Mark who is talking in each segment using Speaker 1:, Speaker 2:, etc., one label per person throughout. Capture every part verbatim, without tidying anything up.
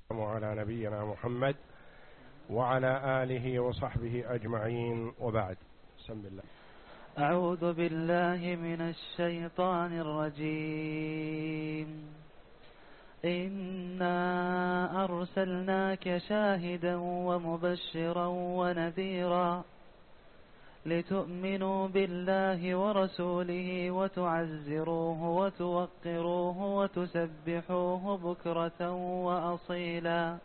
Speaker 1: وعلى نبينا محمد وعلى آله وصحبه أجمعين، وبعد. بسم الله.
Speaker 2: أعوذ بالله من الشيطان الرجيم. إنا أرسلناك شاهدا ومبشرا ونذيرا لتؤمنوا بالله ورسوله وتعزروه وتوقروه وتسبحوه بكرة وأصيلا.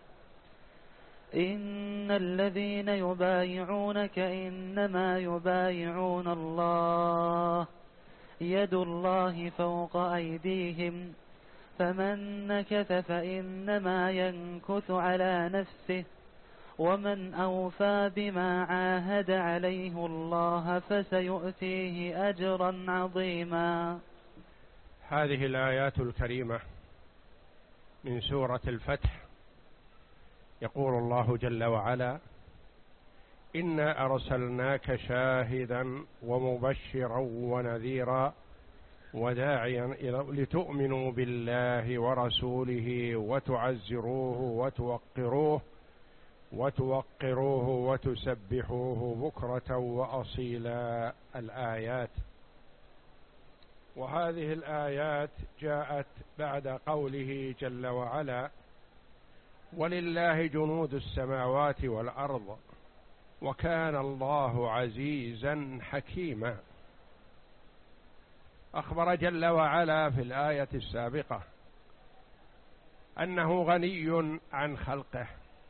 Speaker 2: إن الذين يبايعونك إنما يبايعون الله يد الله فوق أيديهم فمن نكث فإنما ينكث على نفسه ومن أوفى بما عاهد عليه الله فسيؤتيه أجرا عظيما.
Speaker 1: هذه الآيات الكريمة من سورة الفتح يقول الله جل وعلا: إنا أرسلناك شاهدا ومبشرا ونذيرا وداعيا لتؤمنوا بالله ورسوله وتعزروه وتوقروه وتوقروه وتسبحوه بكرة وأصيلا. الآيات. وهذه الآيات جاءت بعد قوله جل وعلا: ولله جنود السماوات والأرض وكان الله عزيزا حكيما. أخبر جل وعلا في الآية السابقة أنه غني عن خلقه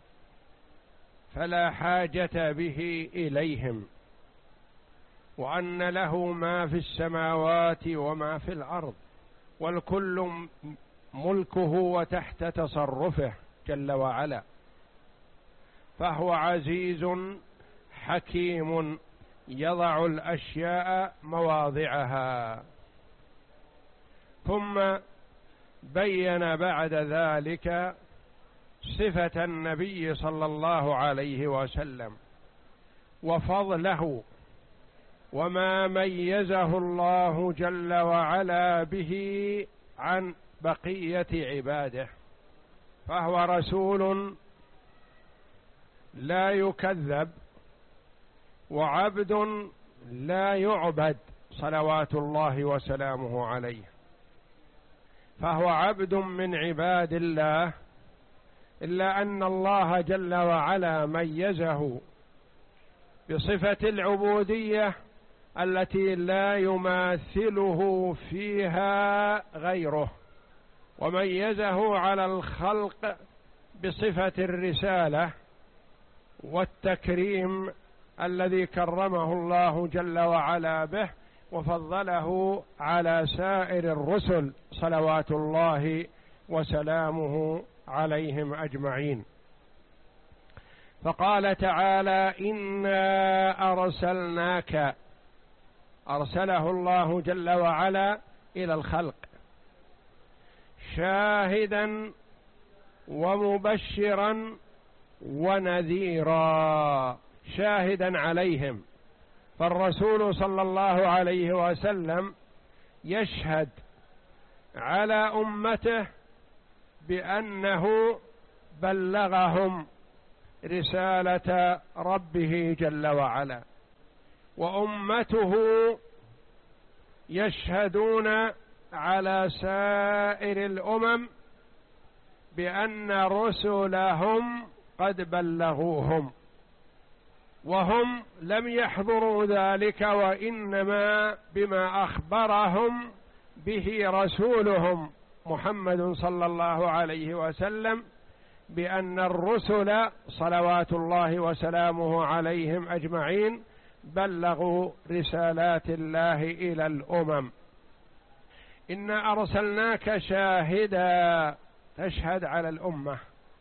Speaker 1: فلا حاجة به إليهم، وأن له ما في السماوات وما في الأرض، والكل ملكه وتحت تصرفه جل وعلا، فهو عزيز حكيم يضع الأشياء مواضعها. ثم بين بعد ذلك صفة النبي صلى الله عليه وسلم وفضله وما ميزه الله جل وعلا به عن بقية عباده، فهو رسول لا يكذب وعبد لا يعبد صلوات الله وسلامه عليه، فهو عبد من عباد الله، إلا أن الله جل وعلا ميزه بصفة العبودية التي لا يماثله فيها غيره، وميزه على الخلق بصفة الرسالة والتكريم الذي كرمه الله جل وعلا به وفضله على سائر الرسل صلوات الله وسلامه عليهم أجمعين. فقال تعالى: إنا أرسلناك، أرسله الله جل وعلا إلى الخلق شاهدا ومبشرا ونذيرا، شاهدا عليهم، فالرسول صلى الله عليه وسلم يشهد على أمته بأنه بلغهم رسالة ربه جل وعلا، وأمته يشهدون على سائر الأمم بأن رسلهم قد بلغوهم، وهم لم يحضروا ذلك، وإنما بما أخبرهم به رسولهم محمد صلى الله عليه وسلم بأن الرسل صلوات الله وسلامه عليهم أجمعين بلغوا رسالات الله إلى الأمم. إنا أرسلناك شاهدا، تشهد على الأمة،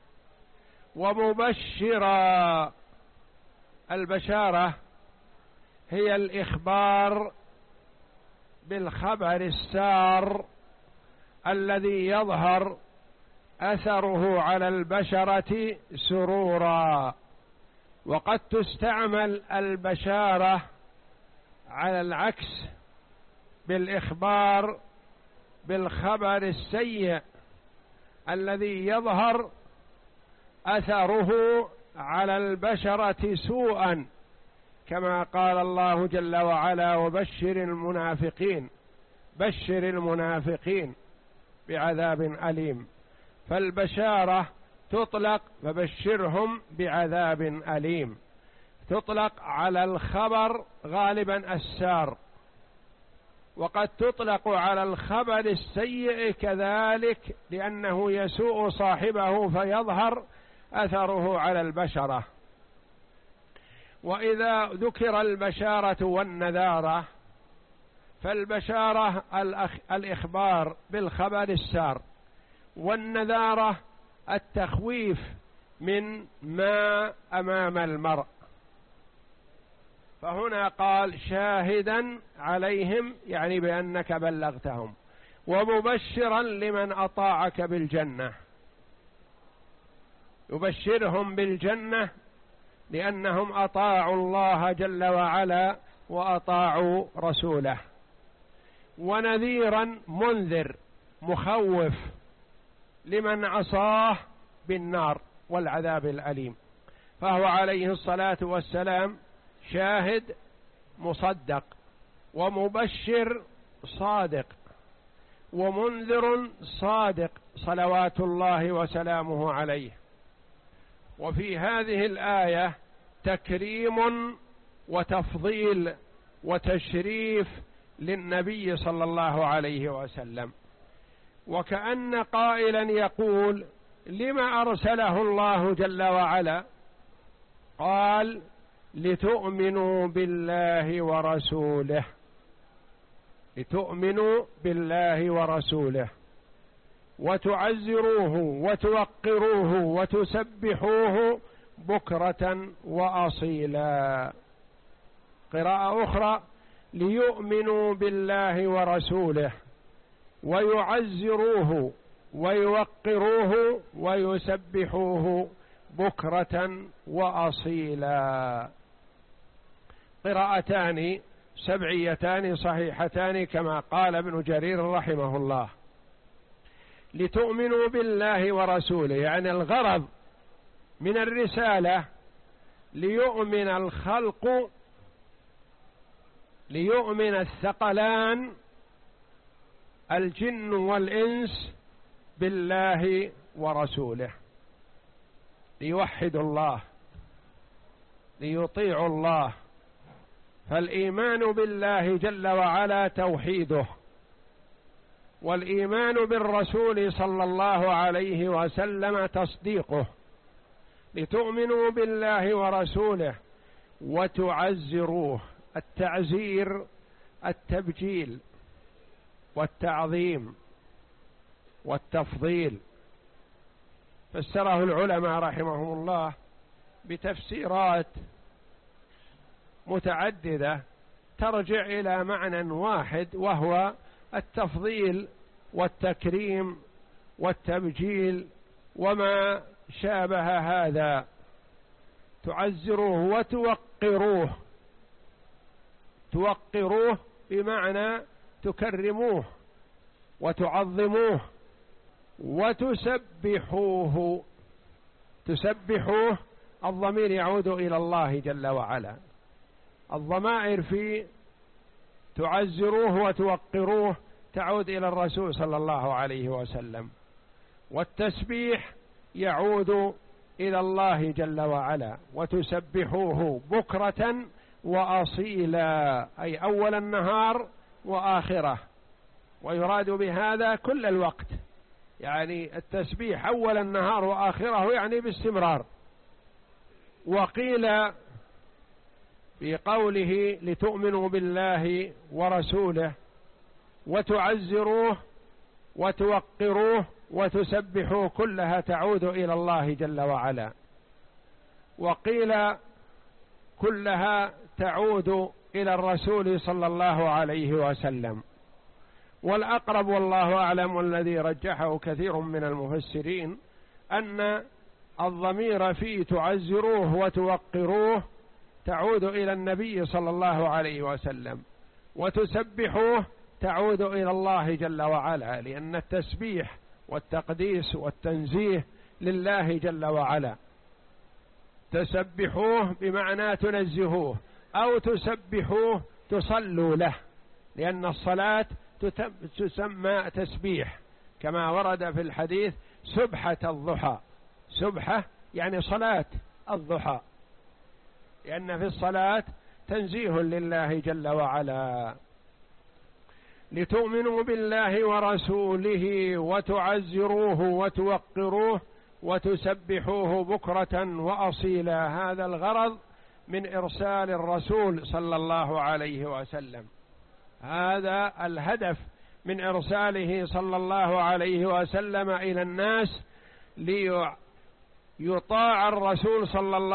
Speaker 1: ومبشرا، البشارة هي الإخبار بالخبر السار الذي يظهر أثره على البشرة سرورا. وقد تستعمل البشارة على العكس بالإخبار بالخبر السيء الذي يظهر أثره على البشرة سوءا، كما قال الله جل وعلا: وبشر المنافقين، بشر المنافقين بعذاب أليم. فالبشارة تطلق فبشرهم بعذاب أليم، تطلق على الخبر غالبا السار، وقد تطلق على الخبر السيء كذلك، لأنه يسوء صاحبه فيظهر أثره على البشرة. وإذا ذكر البشارة والنذارة، فالبشارة الإخبار بالخبر السار، والنذارة التخويف من ما أمام المرء. فهنا قال: شاهدا عليهم، يعني بأنك بلغتهم، ومبشرا لمن أطاعك بالجنة. يبشرهم بالجنة لأنهم أطاعوا الله جل وعلا وأطاعوا رسوله، ونذيرا منذر مخوف لمن عصاه بالنار والعذاب الأليم. فهو عليه الصلاة والسلام شاهد مصدق، ومبشر صادق، ومنذر صادق، صلوات الله وسلامه عليه. وفي هذه الآية تكريم وتفضيل وتشريف للنبي صلى الله عليه وسلم، وكأن قائلا يقول: لما أرسله الله جل وعلا؟ قال: لتؤمنوا بالله ورسوله، لتؤمنوا بالله ورسوله وتعزروه وتوقروه وتسبحوه بكرة وأصيلا. قراءة أخرى: ليؤمنوا بالله ورسوله ويعزروه ويوقروه ويسبحوه بكرة وأصيلا. قراءتان سبعيتان صحيحتان كما قال ابن جرير رحمه الله. لتؤمنوا بالله ورسوله، يعني الغرض من الرسالة ليؤمن الخلق، ليؤمن الثقلان الجن والإنس بالله ورسوله، ليوحدوا الله، ليطيعوا الله. فالإيمان بالله جل وعلا توحيده، والإيمان بالرسول صلى الله عليه وسلم تصديقه. لتؤمنوا بالله ورسوله وتعزروه، التعزير التبجيل والتعظيم والتفضيل. فسره العلماء رحمهم الله بتفسيرات متعددة ترجع إلى معنى واحد، وهو التفضيل والتكريم والتبجيل وما شابه هذا. تعزروه وتوقروه، توقروه بمعنى تكرموه وتعظموه، وتسبحوه. تسبحوه الضمير يعود إلى الله جل وعلا، الضمائر في تعزروه وتوقروه تعود إلى الرسول صلى الله عليه وسلم، والتسبيح يعود إلى الله جل وعلا. وتسبحوه بكرة وأصيلا، أي أول النهار وآخره، ويراد بهذا كل الوقت، يعني التسبيح أول النهار وآخره يعني باستمرار. وقيل في قوله لتؤمنوا بالله ورسوله وتعزروه وتوقروه وتسبحوه كلها تعود إلى الله جل وعلا. وقيل كلها تعود إلى الرسول صلى الله عليه وسلم. والأقرب والله أعلم والذي رجحه كثير من المفسرين أن الضمير في تعزروه وتوقروه تعود إلى النبي صلى الله عليه وسلم، وتسبحوه تعود إلى الله جل وعلا، لأن التسبيح والتقديس والتنزيه لله جل وعلا. تسبحوه بمعنى تنزهوه، أو تسبحوه تصلوا له، لأن الصلاة تسمى تسبيح كما ورد في الحديث سبحة الضحى. سبحة يعني صلاة الضحى، لأن في الصلاة تنزيه لله جل وعلا. لتؤمنوا بالله ورسوله وتعزروه وتوقروه وتسبحوه بكرة وأصيلا. هذا الغرض من إرسال الرسول صلى الله عليه وسلم، هذا الهدف من إرساله صلى الله عليه وسلم إلى الناس، ليطاع الرسول صلى الله